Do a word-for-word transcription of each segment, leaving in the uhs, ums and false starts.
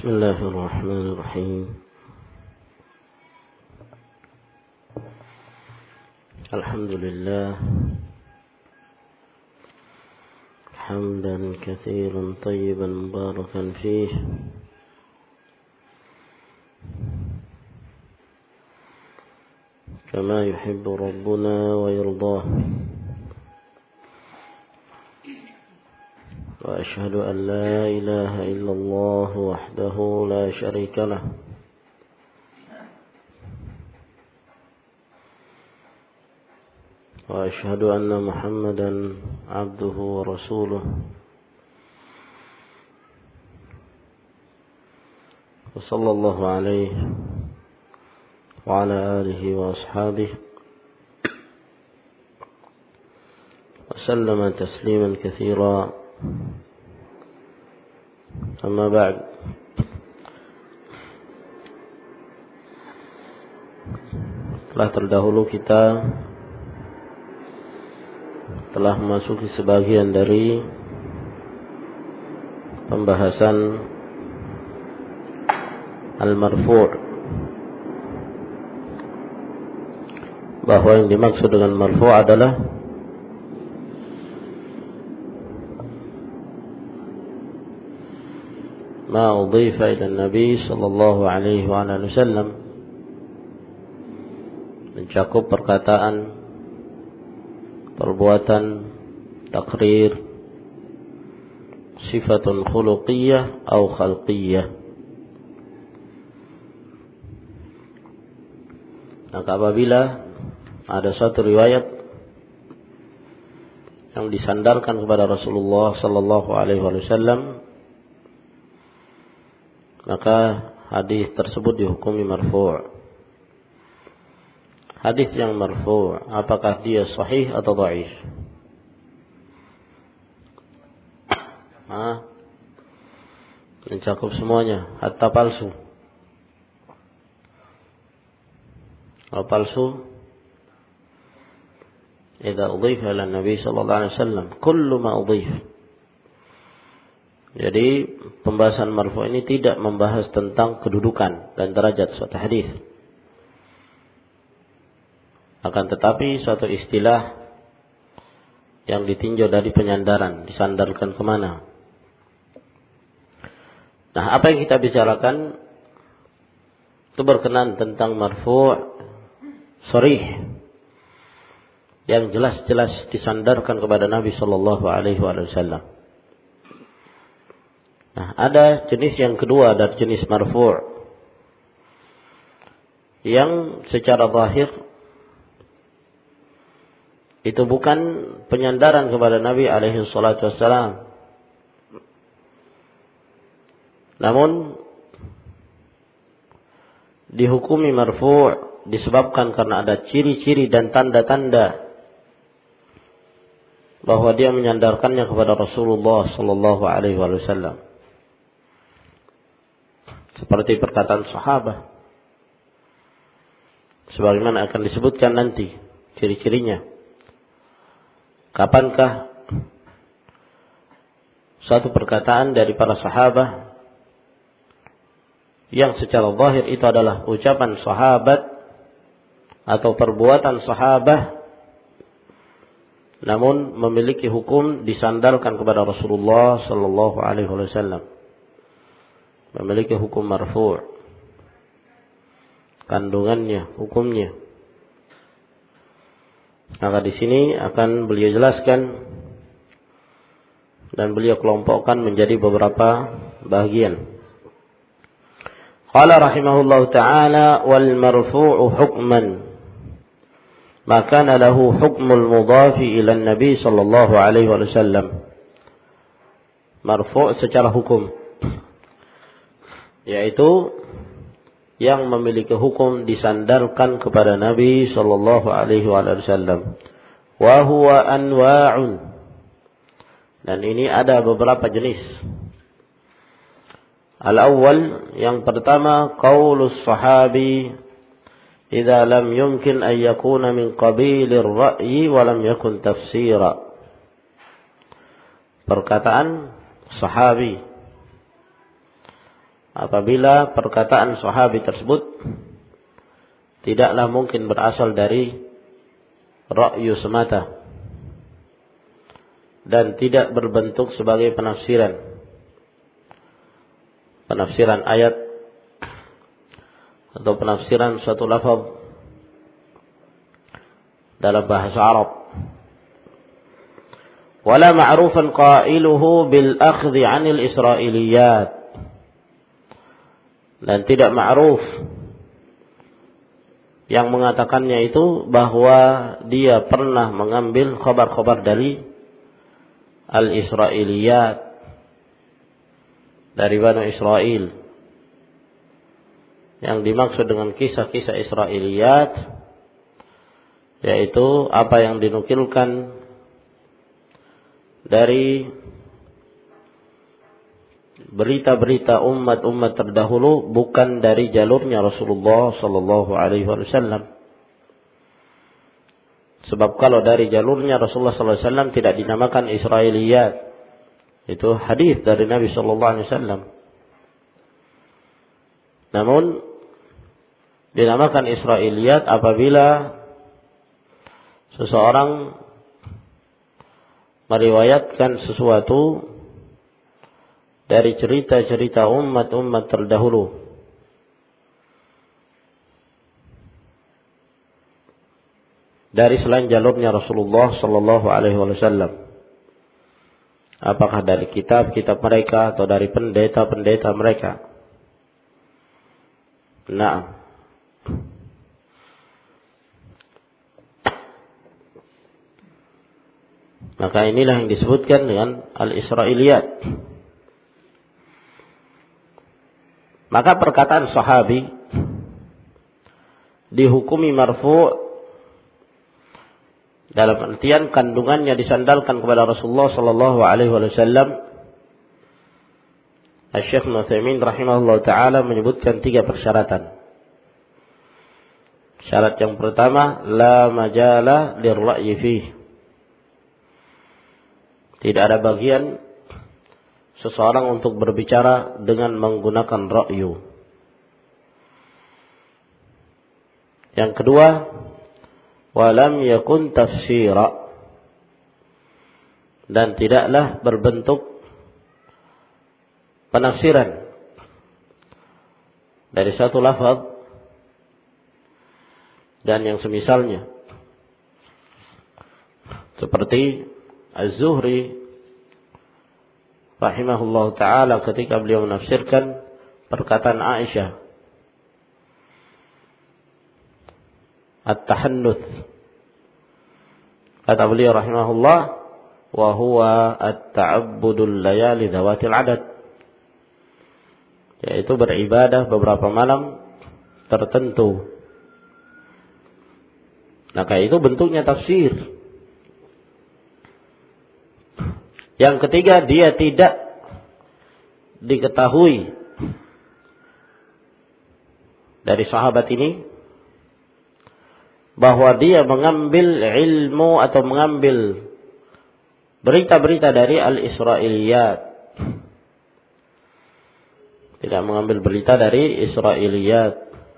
بسم الله الرحمن الرحيم. الحمد لله حمدا كثيرا طيبا مباركا فيه كما يحب ربنا ويرضاه، وأشهد أن لا إله إلا الله وحده لا شريك له، وأشهد أن محمدا عبده ورسوله، وصلى الله عليه وعلى آله وأصحابه وسلم تسليما كثيرا. Amma ba'd. Telah terdahulu kita telah memasuki sebagian dari pembahasan al-marfu', bahwa yang dimaksud dengan marfu' adalah ma udhifa ila Nabi sallallahu alaihi wa alihi wasallam, mencakup perkataan, perbuatan, takrir, sifatun khuluqiyah atau khalqiyah. Maka apabila ada suatu riwayat yang disandarkan kepada Rasulullah sallallahu alaihi wasallam, maka hadis tersebut dihukumi marfu'. Hadis yang marfu', apakah dia sahih atau dhaif? Ah, mencakup semuanya, hatta palsu. Kalau palsu, idza udhifa ila Nabi sallallahu alaihi wasallam kullu ma udhifa. Jadi pembahasan marfu' ini tidak membahas tentang kedudukan dan derajat suatu hadis, akan tetapi suatu istilah yang ditinjau dari penyandaran, disandarkan kemana. Nah, apa yang kita bicarakan itu berkenaan tentang marfu' sharih, yang jelas-jelas disandarkan kepada Nabi sallallahu alaihi wasallam. Nah, ada jenis yang kedua dari jenis marfu' yang secara zahir itu bukan penyandaran kepada Nabi alaihi salatu wassalam, namun dihukumi marfu' disebabkan karena ada ciri-ciri dan tanda-tanda bahwa dia menyandarkannya kepada Rasulullah sallallahu alaihi wasallam. Seperti perkataan sahabat, sebagaimana akan disebutkan nanti ciri-cirinya. Kapankah suatu perkataan dari para sahabat yang secara zahir itu adalah ucapan sahabat atau perbuatan sahabat, namun memiliki hukum disandarkan kepada Rasulullah sallallahu alaihi wasallam, memiliki hukum marfu', kandungannya, hukumnya. Maka di sini akan beliau jelaskan dan beliau kelompokkan menjadi beberapa bagian. Qala rahimahullahu ta'ala wal marfu'u hukman ma kana lahu hukmul mudhafi ila an-nabi sallallahu alaihi wasallam. Marfu' secara hukum, yaitu yang memiliki hukum disandarkan kepada Nabi sallallahu alaihi wasallam. Wa huwa anwa'un, dan ini ada beberapa jenis. Al-awwal, yang pertama, qaulus sahabi idza lam yumkin an yakuna min qabilir ra'yi wa lam yakun tafsira. Perkataan sahabi apabila perkataan sahabi tersebut tidaklah mungkin berasal dari ra'yu semata dan tidak berbentuk sebagai penafsiran penafsiran ayat atau penafsiran suatu lafaz dalam bahasa Arab. Wala ma'rufan qailuhu bil akhdhi 'anil israiliyat, dan tidak ma'ruf yang mengatakannya itu bahwa dia pernah mengambil khabar-khabar dari al-israiliyat, dari Bani Israel. Yang dimaksud dengan kisah-kisah Israiliyat yaitu apa yang dinukilkan dari berita-berita umat-umat terdahulu, bukan dari jalurnya Rasulullah sallallahu alaihi wasallam. Sebab kalau dari jalurnya Rasulullah sallallahu alaihi wasallam tidak dinamakan Israiliyat. Itu hadis dari Nabi sallallahu alaihi wasallam. Namun dinamakan Israiliyat apabila seseorang meriwayatkan sesuatu dari cerita-cerita umat-umat terdahulu. Dari selain jalurnya Rasulullah sallallahu alaihi wasallam. Apakah dari kitab-kitab mereka atau dari pendeta-pendeta mereka. Nah, maka inilah yang disebutkan dengan al-Israiliyat. Maka perkataan sahabi dihukumi marfu' dalam artian kandungannya disandalkan kepada Rasulullah sallallahu alaihi wasallam. Asy-Syaikh Ibnu Utsaimin rahimahullah taala menyebutkan tiga persyaratan. Syarat yang pertama, la majala lirra'yi fihi. Tidak ada bagian seseorang untuk berbicara dengan menggunakan ra'yu. Yang kedua, walam yakun tafsira, dan tidaklah berbentuk penafsiran dari satu lafaz dan yang semisalnya, seperti Az-Zuhri rahimahullah ta'ala ketika beliau menafsirkan perkataan Aisyah, At-tahannuth. Kata beliau rahimahullah, wa huwa at-ta'abbudul layali dhawatil adad, yaitu beribadah beberapa malam tertentu. Maka itu bentuknya tafsir. Yang ketiga, dia tidak diketahui dari sahabat ini bahwa dia mengambil ilmu atau mengambil berita-berita dari al-Israiliyat. Tidak mengambil berita dari Israiliyat.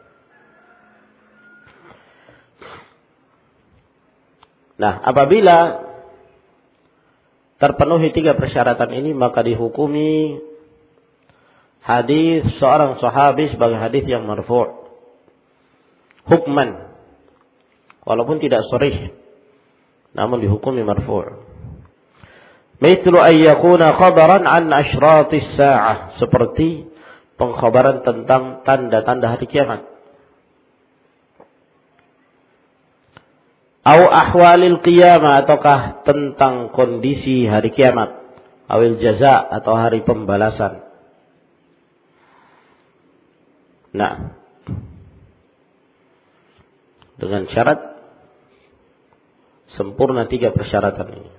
Nah, apabila terpenuhi tiga persyaratan ini, maka dihukumi hadis seorang sahabi sebagai hadis yang marfu'. Hukman. Walaupun tidak sharih, namun dihukumi marfu'. Mithlu an yakuna khabaran an ashratis sa'ah, seperti pengkhabaran tentang tanda-tanda hari kiamat. Au ahwalil qiyamah, ataukah tentang kondisi hari kiamat. Awil jaza, atau hari pembalasan. Nah, dengan syarat sempurna tiga persyaratan ini.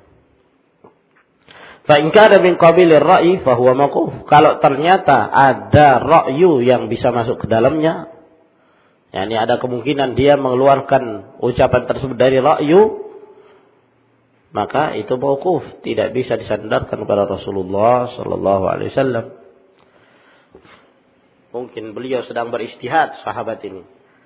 Fa in kana min qabilir ra'yi fa huwa maquf. Kalau ternyata ada ra'yu yang bisa masuk ke dalamnya, yakni ada kemungkinan dia mengeluarkan ucapan tersebut dari ra'yu, maka itu mauquf, tidak bisa disandarkan kepada Rasulullah sallallahu alaihi wasallam. Mungkin beliau sedang beristihad, sahabat ini.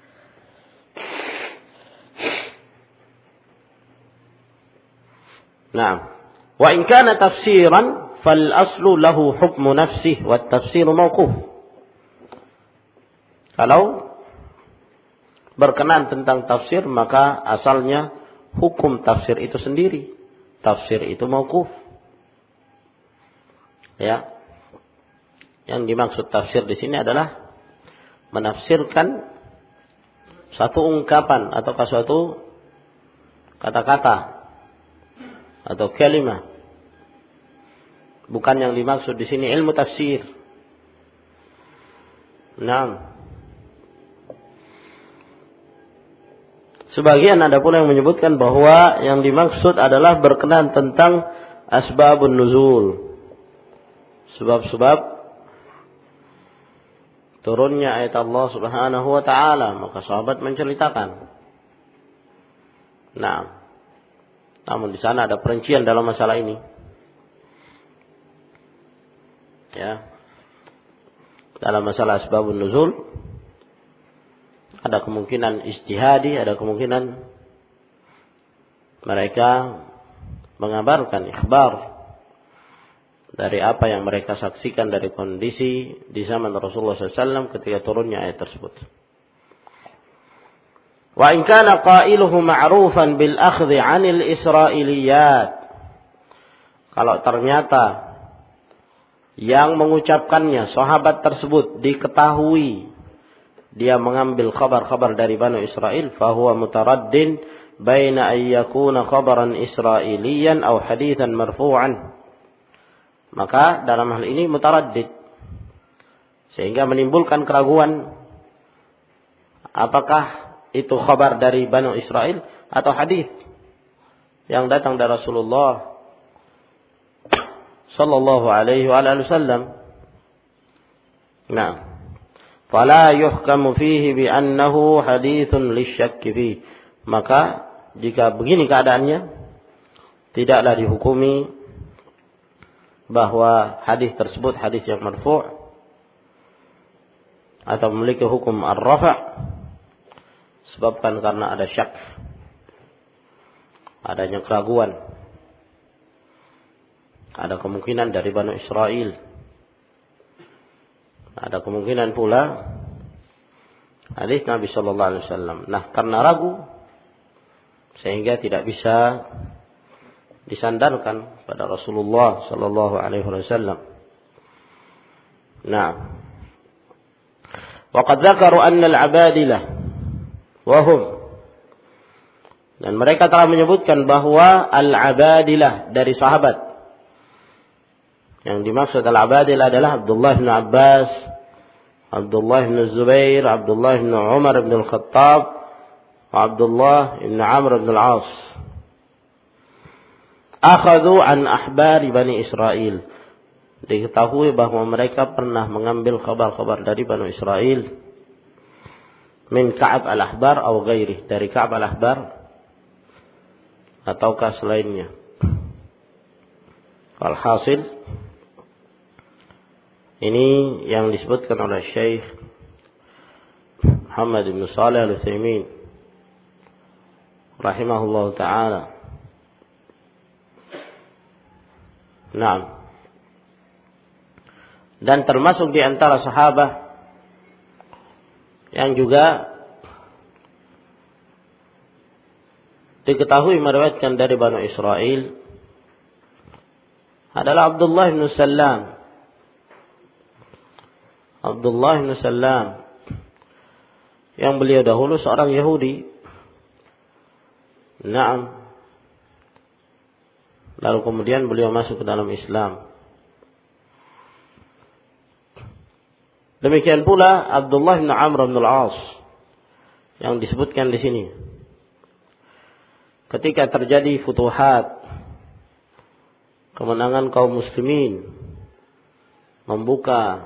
Nah, wa in kana tafsiran fal aslu lahu hukmu nafsihi wat tafsiru mauquf. Kalau berkenan tentang tafsir, maka asalnya hukum tafsir itu sendiri. Tafsir itu mauquf. Ya. Yang dimaksud tafsir di sini adalah menafsirkan satu ungkapan atau suatu kata-kata atau kalimah. Bukan yang dimaksud di sini ilmu tafsir. Nah, sebagian ada pula yang menyebutkan bahwa yang dimaksud adalah berkenan tentang asbabun nuzul. Sebab-sebab turunnya ayat Allah Subhanahu wa taala, maka sahabat menceritakan. Nah, namun di sana ada perincian dalam masalah ini. Ya. Dalam masalah asbabun nuzul ada kemungkinan ijtihadi, ada kemungkinan mereka mengabarkan ikhbar dari apa yang mereka saksikan dari kondisi di zaman Rasulullah sallallahu alaihi wasallam ketika turunnya ayat tersebut. Wa in kana qailuhu ma'rufan bil akhdhi 'anil israiliyat. Kalau ternyata yang mengucapkannya sahabat tersebut diketahui dia mengambil kabar-kabar dari Bani Israel, fahuwa mutaraddin baina ay yakuna khabaran israiliyan aw haditsan marfu'an. Maka dalam hal ini mutaraddid, sehingga menimbulkan keraguan apakah itu khabar dari Bani Israel atau hadis yang datang dari Rasulullah sallallahu alaihi wasallam. Nah, fala yuhkamu fihi bi annahu haditsun lisyakki fi. Maka jika begini keadaannya, tidaklah dihukumi bahwa hadis tersebut hadis yang marfu' atau memiliki hukum ar-rafa', sebabkan karena ada syak, adanya keraguan, ada kemungkinan dari Bani Israel, ada kemungkinan pula hadis Nabi sallallahu alaihi wasallam. Nah, karena ragu sehingga tidak bisa disandarkan pada Rasulullah sallallahu alaihi wasallam. Nah, waqad dzakaru anna al-abadilah wa hum, dan mereka telah menyebutkan bahwa al-abadilah dari sahabat, yang dimaksud al-abadilah adalah Abdullah bin Abbas, Abdullah bin Zubair, Abdullah bin Umar bin Al-Khattab, Abdullah bin Amr bin Al-As. Akhadhu an ahbari Bani Israel. Diketahui bahwa mereka pernah mengambil kabar-kabar dari Bani Israel. Min Ka'ab al-Ahbar atau ghairi, dari Ka'ab al-Ahbar ataukah selainnya. Alhasil, ini yang disebutkan oleh Syekh Muhammad bin Shalih Al-Utsaimin rahimahullah ta'ala. Nah, dan termasuk di antara sahabat yang juga diketahui meriwayatkan dari Bani Israel adalah Abdullah bin Salam. Abdullah bin Salam yang beliau dahulu seorang Yahudi. Naam. Lalu kemudian beliau masuk ke dalam Islam. Demikian pula Abdullah bin Amr bin Al-As yang disebutkan di sini. Ketika terjadi futuhat, kemenangan kaum muslimin, membuka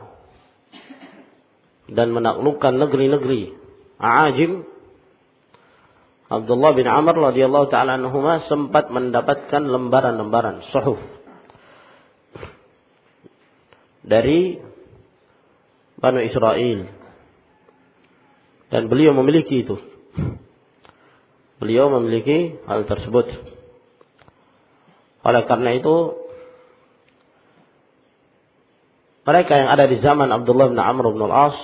dan menaklukkan negeri-negeri Aajim, Abdullah bin Amr radhiyallahu taala anhuma sempat mendapatkan lembaran-lembaran suhuf dari Banu Israel. Dan beliau memiliki itu. Beliau memiliki hal tersebut. Oleh karena itu, mereka yang ada di zaman Abdullah bin Amr bin Al-As,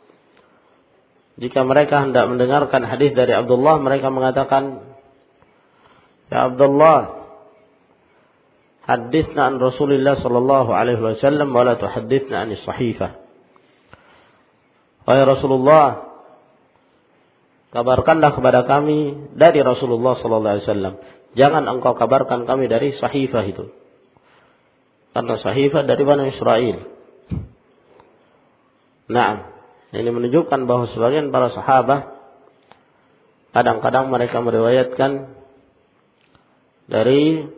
jika mereka hendak mendengarkan hadis dari Abdullah, mereka mengatakan, "Ya Abdullah, hadithna an Rasulullah sallallahu alaihi wasallam wa la tuhaddithna an as-sahifah." Wahai Rasulullah, kabarkanlah kepada kami dari Rasulullah sallallahu alaihi wasallam. Jangan engkau kabarkan kami dari sahifah itu. Karena sahifah dari Bani Israel. Nah, ini menunjukkan bahwa sebagian para sahabat kadang-kadang mereka meriwayatkan dari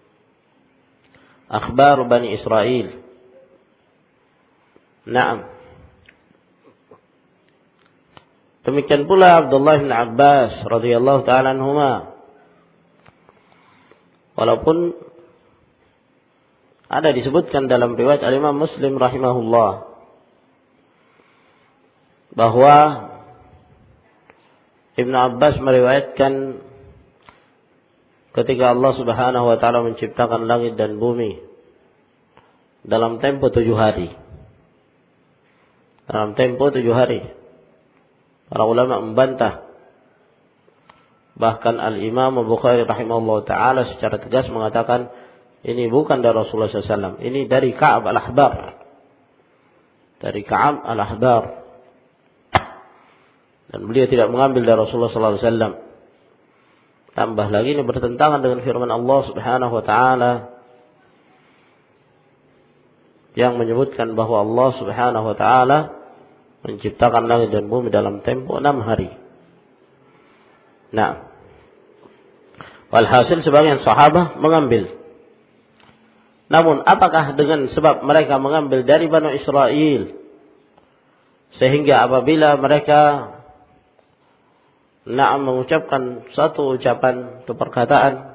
akhbar Bani Israel. Naam. Demikian pula Abdullah bin Abbas radhiyallahu ta'ala anhuma. Walaupun ada disebutkan dalam riwayat Al-Imam Muslim rahimahullah bahwa Ibnu Abbas meriwayatkan ketika Allah Subhanahu wa taala menciptakan langit dan bumi dalam tempo tujuh hari. Dalam tempo tujuh hari. Para ulama membantah. Bahkan Al-Imam Al-Bukhari rahimahullah ta'ala secara tegas mengatakan ini bukan dari Rasulullah sallallahu alaihi wasallam. Ini dari Ka'ab al-Ahbar. Dari Ka'ab al-Ahbar. Dan beliau tidak mengambil dari Rasulullah sallallahu alaihi wasallam. Tambah lagi ini bertentangan dengan firman Allah Subhanahu wa taala yang menyebutkan bahwa Allah Subhanahu wa taala menciptakan langit dan bumi dalam tempo enam hari. Nah, walhasil sebagian sahabat mengambil. Namun apakah dengan sebab mereka mengambil dari Bani Israel sehingga apabila mereka na'am mengucapkan satu ucapan atau perkataan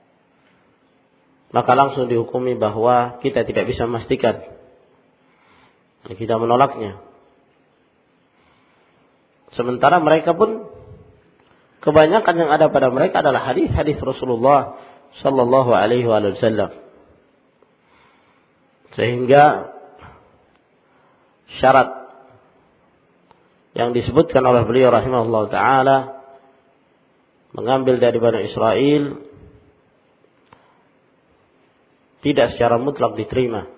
maka langsung dihukumi bahwa kita tidak bisa memastikan, kita menolaknya. Sementara mereka pun kebanyakan yang ada pada mereka adalah hadis-hadis Rasulullah sallallahu alaihi wasallam. Sehingga syarat yang disebutkan oleh beliau rahimahullah ta'ala mengambil dari Bani Israel tidak secara mutlak diterima.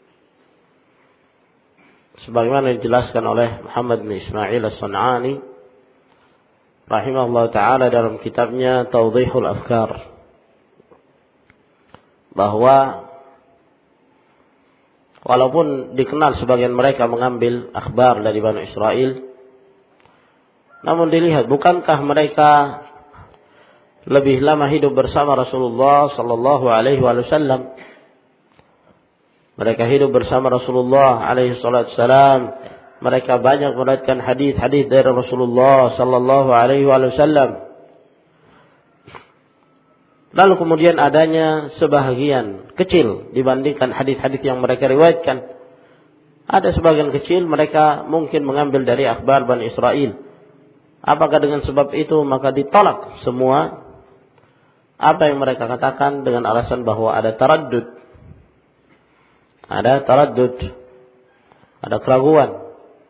Sebagaimana dijelaskan oleh Muhammad bin Ismail As-Sun'ani rahimahullah ta'ala dalam kitabnya Tawdihul Afkar, bahwa walaupun dikenal sebagian mereka mengambil akhbar dari Bani Israel, namun dilihat bukankah mereka lebih lama hidup bersama Rasulullah sallallahu alaihi wasallam. Mereka hidup bersama Rasulullah alaihi wasallam. Mereka banyak meriwayatkan hadis-hadis dari Rasulullah sallallahu alaihi wasallam. Lalu kemudian adanya sebahagian kecil dibandingkan hadis-hadis yang mereka riwayatkan. Ada sebagian kecil mereka mungkin mengambil dari akhbar Bani Israel. Apakah dengan sebab itu maka ditolak semua apa yang mereka katakan dengan alasan bahwa ada taraddud, ada taraddud, ada keraguan.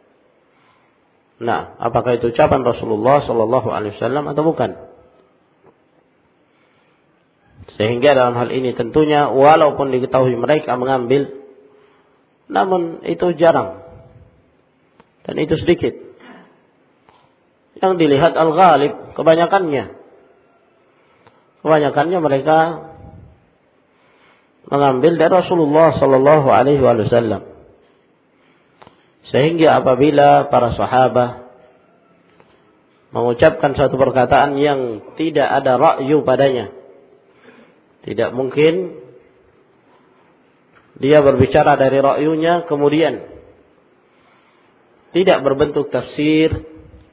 Nah, apakah itu ucapan Rasulullah sallallahu alaihi wasallam atau bukan? Sehingga dalam hal ini tentunya walaupun diketahui mereka mengambil, namun itu jarang dan itu sedikit. Yang dilihat al-ghalib, kebanyakannya. Kebanyakannya mereka mengambil dari Rasulullah sallallahu alaihi wasallam. Sehingga apabila para sahabat mengucapkan satu perkataan yang tidak ada ra'yu padanya, tidak mungkin dia berbicara dari ra'yunya kemudian tidak berbentuk tafsir,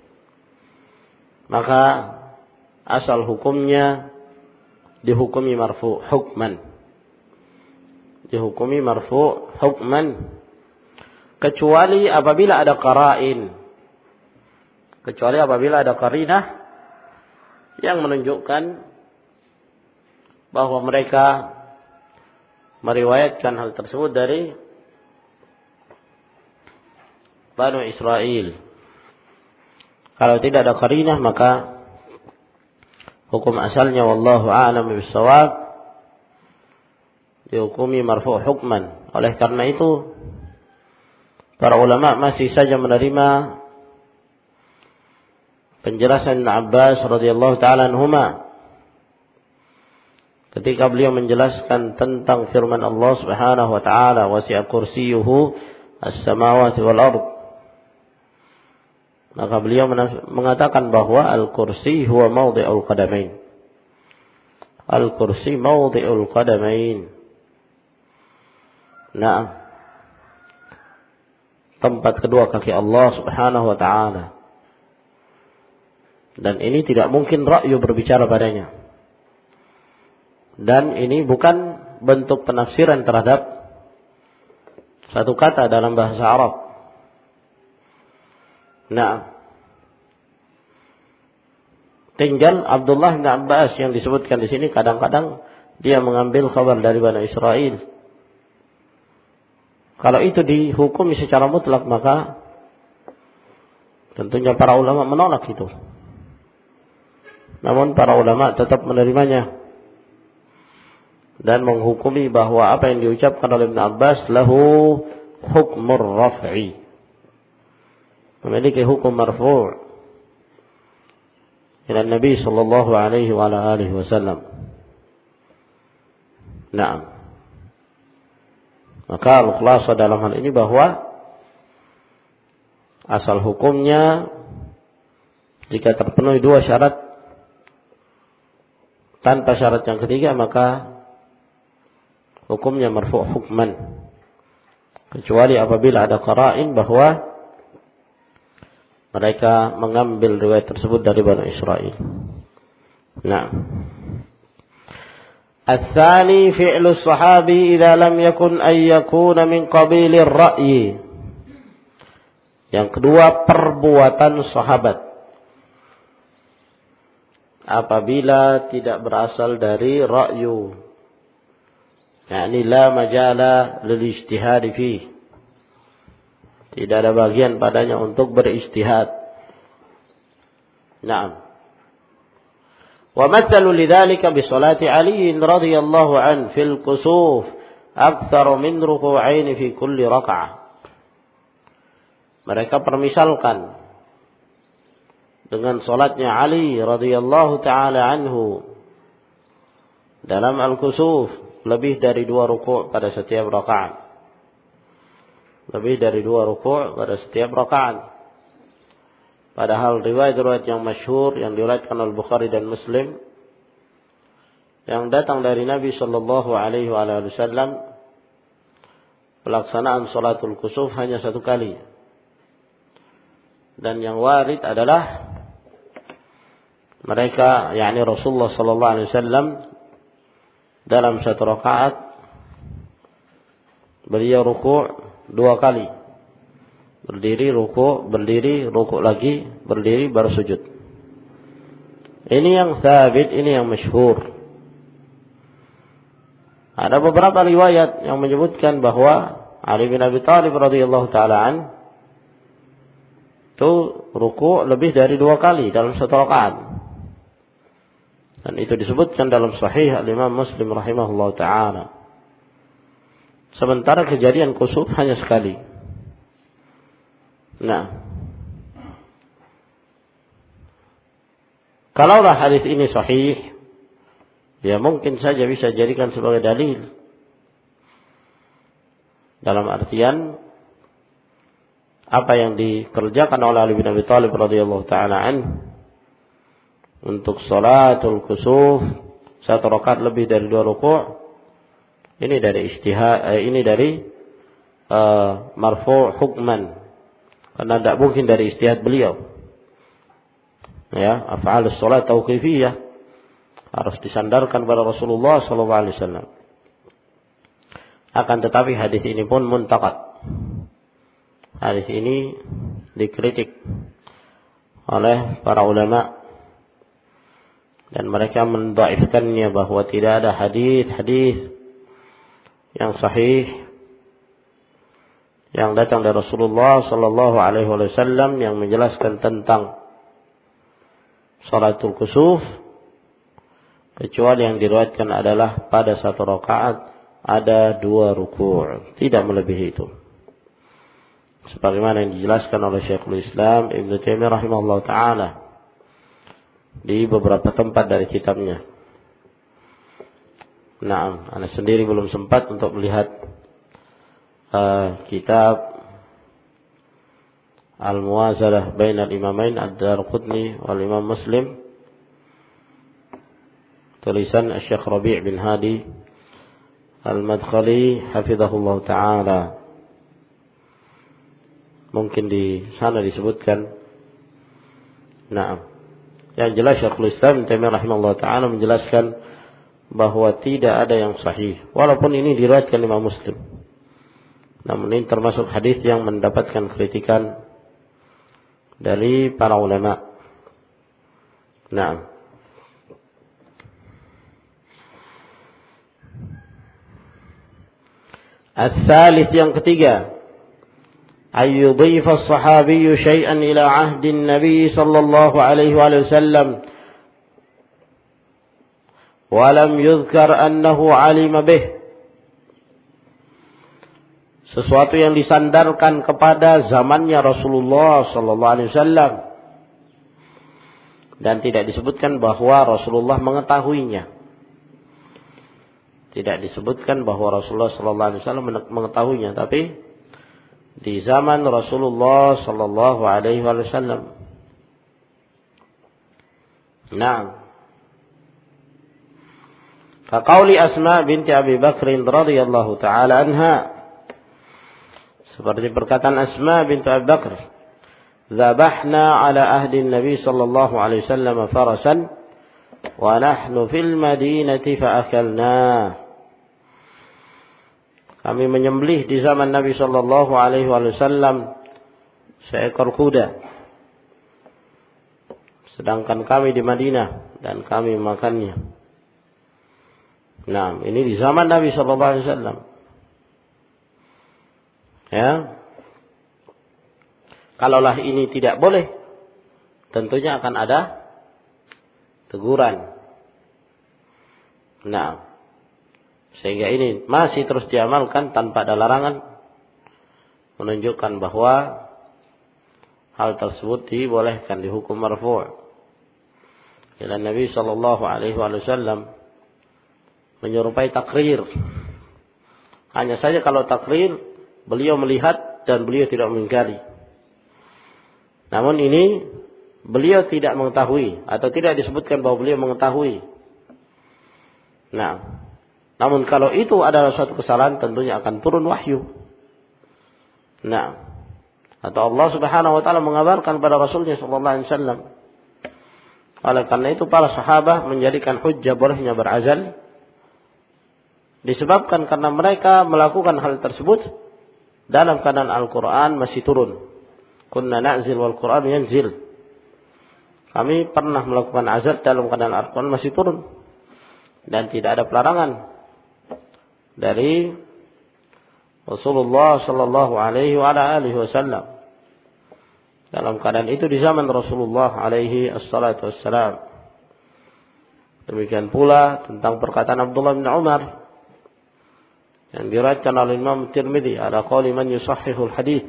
maka asal hukumnya dihukumi marfu' hukman. Dihukumi marfu' hukman. kecuali apabila ada qara'in. Kecuali apabila ada qarinah yang menunjukkan bahwa mereka meriwayatkan hal tersebut dari Banu Israel. Kalau tidak ada qarinah maka hukum asalnya wallahu a'lam bis-shawab dihukumi marfu' hukman. Oleh karena itu para ulama masih saja menerima penjelasan Ibn Abbas radhiyallahu taala anhuma ketika beliau menjelaskan tentang firman Allah Subhanahu wa taala wasi'a kursiyyuhu as-samawati wal ardh. Maka beliau mengatakan bahwa al-kursi huwa mawdi'ul qadamain. Al-kursi mawdi'ul qadamain. Nah, tempat kedua kaki Allah Subhanahu wa taala. Dan ini tidak mungkin ra'yu berbicara padanya. Dan ini bukan bentuk penafsiran terhadap satu kata dalam bahasa Arab. Nah, tinggal Abdullah bin Abbas yang disebutkan di sini kadang-kadang dia mengambil khabar dari Bani Israel. Kalau itu dihukumi secara mutlak maka tentunya para ulama menolak itu. Namun para ulama tetap menerimanya dan menghukumi bahwa apa yang diucapkan oleh Ibn Abbas lahu hukmur raf'i, memiliki hukum marfu' ila Nabi sallallahu alaihi wa ala alihi wasallam. Naam. Maka al-khulasa dalam hal ini bahwa asal hukumnya jika terpenuhi dua syarat tanpa syarat yang ketiga maka hukumnya marfu' hukman, kecuali apabila ada qara'in bahwa mereka mengambil riwayat tersebut dari Bani Israel. Nah, الثاني فعل الصحابي إذا لم يكن أن يكون من قبيل الرأي. Yang kedua, perbuatan sahabat apabila tidak berasal dari ra'yu, yakni la majala lil ijtihad fi, tidak ada bagian padanya untuk beristihad. Naam. Wa mathalu lidzalika bi salati Ali radhiyallahu an fil kusuf akthar min ruku'ain fi kulli raka'ah. Mereka permisalkan dengan salatnya Ali radhiyallahu taala anhu dalam al-kusuf lebih dari dua ruku' pada setiap rakaat. Lebih dari dua ruku' pada setiap rakaat. Padahal riwayat-riwayat yang masyhur yang diriwayatkan oleh Bukhari dan Muslim yang datang dari Nabi sallallahu alaihi wasallam pelaksanaan salatul kusuf hanya satu kali. Dan yang warid adalah mereka, yakni Rasulullah sallallahu alaihi wasallam dalam satu rakaat beliau ruku' dua kali. Berdiri, ruku', berdiri, ruku' lagi, berdiri, baru sujud. Ini yang sabit, ini yang masyhur. Ada beberapa riwayat yang menyebutkan bahwa Ali bin Abi Thalib radhiyallahu taala an itu ruku' lebih dari dua kali dalam satu rakaat. Dan itu disebutkan dalam Sahih Al-Imam Muslim rahimahullah ta'ala. Sementara kejadian kusuf hanya sekali. Nah, kalaulah hadis ini sahih, ya mungkin saja bisa jadikan sebagai dalil. Dalam artian apa yang dikerjakan oleh Ali bin Abi Thalib radhiyallahu ta'ala an untuk salatul kusuf satu rakaat lebih dari dua ruku', ini dari ijtihad, eh, ini dari uh, marfu' hukman, karena tidak mungkin dari ijtihad beliau. Ya, af'alus salat tauqifiyah harus disandarkan pada Rasulullah sallallahu alaihi wasallam. Akan tetapi hadis ini pun muntaqad. hadis ini dikritik oleh para ulama dan mereka mendhaifkannya bahwa tidak ada hadis-hadis yang sahih yang datang dari Rasulullah sallallahu alaihi wasallam yang menjelaskan tentang salatul kusuf, kecuali yang diriwayatkan adalah pada satu rakaat ada dua ruku', tidak melebihi itu. Sebagaimana yang dijelaskan oleh Syekhul Islam Ibnu Taimiyah rahimahullah taala di beberapa tempat dari kitabnya. Nah, ana sendiri belum sempat untuk melihat uh, kitab Al-Muwazalah Bainal Imamain Ad-Darqutni wal Imam Muslim, tulisan Syekh Rabi' bin Hadi Al-Madkhali hafizahullah taala. Mungkin di sana disebutkan. Nah, yang jelas Syekhul Islam Taimiyah rahimahullah taala menjelaskan bahwa tidak ada yang sahih, walaupun ini diriwayatkan Imam Muslim. Namun ini termasuk hadis yang mendapatkan kritikan dari para ulama. Nah, al-thalith yang ketiga, ayyudhifa as-sahabiyyu syai'an ila 'ahdi an-nabi sallallahu alaihi wasallam wa lam yudhkar annahu 'alima bih. Sesuatu yang disandarkan kepada zamannya Rasulullah sallallahu alaihi wasallam dan tidak disebutkan bahwa Rasulullah mengetahuinya. Tidak disebutkan bahwa Rasulullah sallallahu alaihi wasallam mengetahuinya, tapi di zaman Rasulullah sallallahu alaihi wasallam. Nah, kaqauli Asma binti Abi Bakr radhiyallahu taala anha, seperti perkataan Asma binti Abi Bakr, "Dzabahna ala ahdi Nabi sallallahu alaihi wasallam farasan wa nahnu fil madinati fa akalna." Kami menyembelih di zaman Nabi sallallahu alaihi wasallam seekor kuda, sedangkan kami di Madinah dan kami makannya. Nah, ini di zaman Nabi sallallahu alaihi wasallam. Ya. Kalaulah ini tidak boleh, tentunya akan ada teguran. Nah, sehingga ini masih terus diamalkan tanpa ada larangan, menunjukkan bahwa hal tersebut dibolehkan, dihukum marfu'. Ila Nabi sallallahu alaihi wasallam menyerupai takrir. Hanya saja kalau takrir beliau melihat dan beliau tidak mengingkari. Namun ini beliau tidak mengetahui atau tidak disebutkan bahwa beliau mengetahui. Nah, namun kalau itu adalah suatu kesalahan, tentunya akan turun wahyu. Nah, atau Allah Subhanahu wa taala mengabarkan kepada Rasulnya sallallahu alaihi wasallam. Oleh karena itu para sahabat menjadikan hujjah bolehnya berazal disebabkan karena mereka melakukan hal tersebut dalam keadaan Al-Quran masih turun. Kunna na'zil wal Quran yanzil. Kami pernah melakukan azab dalam keadaan Al-Quran masih turun. Dan tidak ada pelarangan dari Rasulullah sallallahu alaihi wa alihi wasallam. Dalam keadaan itu di zaman Rasulullah alaihi assalatu wassalam. Demikian pula tentang perkataan Abdullah bin Umar yang diriwayatkan oleh Imam Tirmidzi, ala qauli man yusahhihul hadits.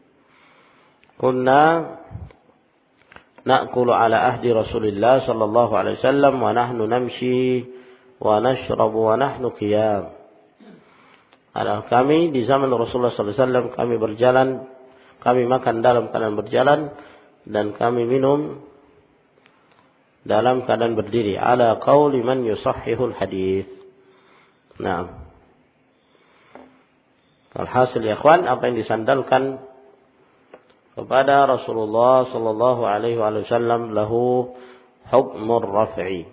Kunna na'kulu ala ahdi Rasulillah sallallahu alaihi wasallam wa nahnu namshi wa nashrabu wa nahnu qiyam. Adalah kami di zaman Rasulullah sallallahu alaihi wasallam, kami berjalan, kami makan dalam keadaan berjalan dan kami minum dalam keadaan berdiri. Ala qauli man yusahhihul hadits. Nah, alhasil ya ikhwan, apa yang disandalkan kepada Rasulullah sallallahu alaihi wasallam lahu hukmur raf'i.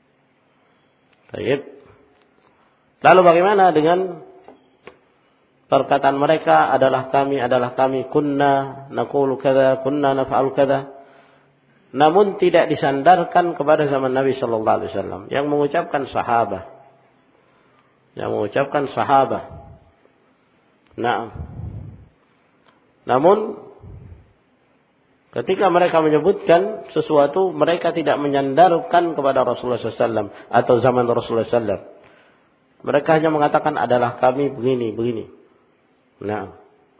Baik. Lalu bagaimana dengan perkataan mereka adalah kami, adalah kami, kunna naqulu kadza, kunna naf'alu kadza. Namun tidak disandarkan kepada zaman Nabi sallallahu alaihi wasallam yang mengucapkan sahabat. Yang mengucapkan sahabat. Nah. Namun ketika mereka menyebutkan sesuatu, mereka tidak menyandarkan kepada Rasulullah sallallahu alaihi wasallam atau zaman Rasulullah sallallahu alaihi wasallam. Mereka hanya mengatakan adalah kami begini, begini. Nah.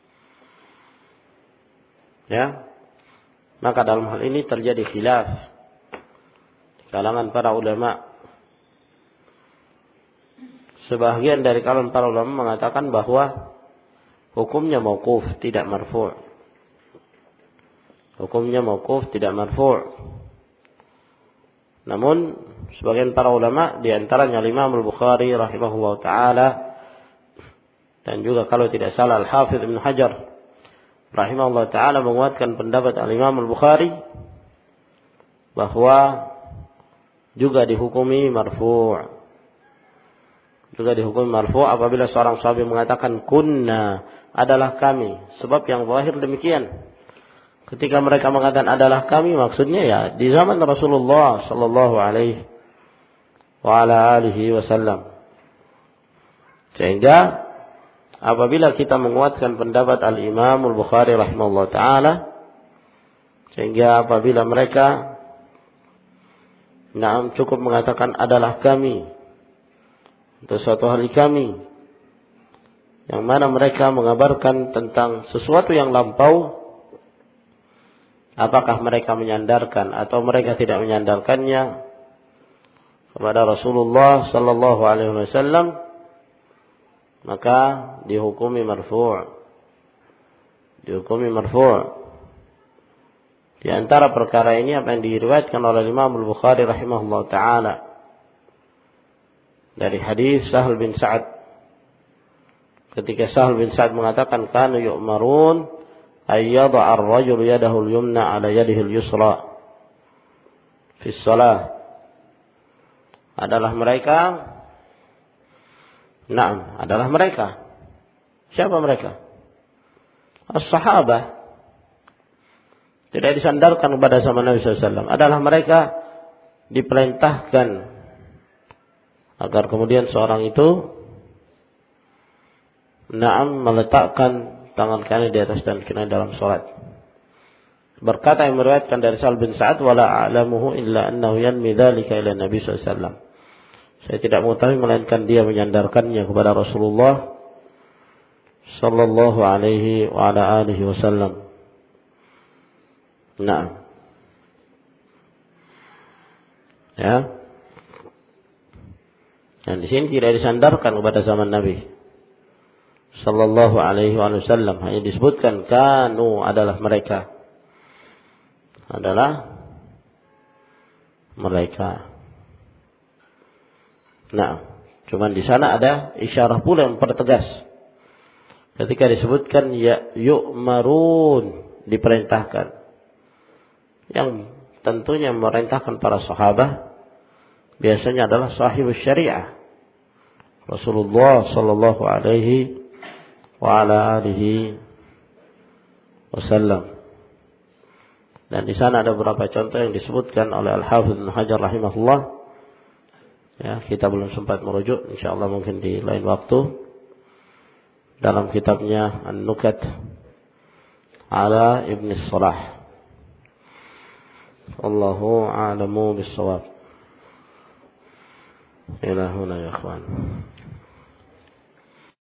Ya. Maka dalam hal ini terjadi khilaf di kalangan para ulama. Sebahagian dari kalangan para ulama mengatakan bahwa hukumnya mauquf, tidak marfu'. Hukumnya mauquf, tidak marfu'. Namun sebagian para ulama, di antaranya Imam Al-Bukhari rahimahullah ta'ala, dan juga kalau tidak salah Al-Hafidh Ibn Hajar rahimahullah ta'ala menguatkan pendapat Al-Imam Al-Bukhari bahwa juga dihukumi marfu'. Juga dihukumi marfu' apabila seorang sahabat mengatakan kunna, adalah kami. Sebab yang zahir demikian. Ketika mereka mengatakan adalah kami, maksudnya ya di zaman Rasulullah sallallahu alaihi wa ala alihi wasallam. Sehingga apabila kita menguatkan pendapat Al-Imam Al-Bukhari rahimahullah ta'ala, sehingga apabila mereka nah, cukup mengatakan adalah kami, untuk suatu hari kami, yang mana mereka mengabarkan tentang sesuatu yang lampau, apakah mereka menyandarkan atau mereka tidak menyandarkannya kepada Rasulullah sallallahu alaihi wasallam, maka dihukumi marfu'. Dihukumi marfu'. Di antara perkara ini apa yang diriwayatkan oleh Imam Al-Bukhari rahimahullah ta'ala dari hadis Sahal bin Sa'ad, ketika Sahal bin Sa'ad mengatakan kanu yu'marun ayyada'a ar-rajul yadahu al-yumna ala yadihi al-yusra fi shalah, adalah mereka Naam, adalah mereka. Siapa mereka? As-sahabah. Tidak disandarkan kepada zaman Nabi sallallahu alaihi wasallam. Adalah mereka diperintahkan agar kemudian seorang itu Naam meletakkan tangan kanan di atas dan kiri dalam salat. Berkata yang meriwayatkan dari Sa'ad bin Sa'ad, wala a'lamuhu illa annahu yanmi dzalika ila Nabi sallallahu alaihi wasallam. Saya tidak mengetahui melainkan dia menyandarkannya kepada Rasulullah sallallahu alaihi wa ala alihi wasallam. Nah. Ya. Dan di sini tidak disandarkan kepada zaman Nabi sallallahu alaihi wasallam, hanya disebutkan kanu, adalah mereka. Adalah mereka. Nah, cuman di sana ada isyarah pula yang pertegas. Ketika disebutkan ya yu'marun, diperintahkan. Yang tentunya memerintahkan para sahabat biasanya adalah sahibus syariah, Rasulullah sallallahu alaihi wa ala alihi wasallam. Dan di sana ada beberapa contoh yang disebutkan oleh Al-Hafidh Ibn Hajar rahimahullah. Ya, kita belum sempat merujuk, insyaallah mungkin di lain waktu dalam kitabnya An-Nukat ala Ibn Salah. Allahu a'lamu bis-shawab. Ila huna ya ikhwan.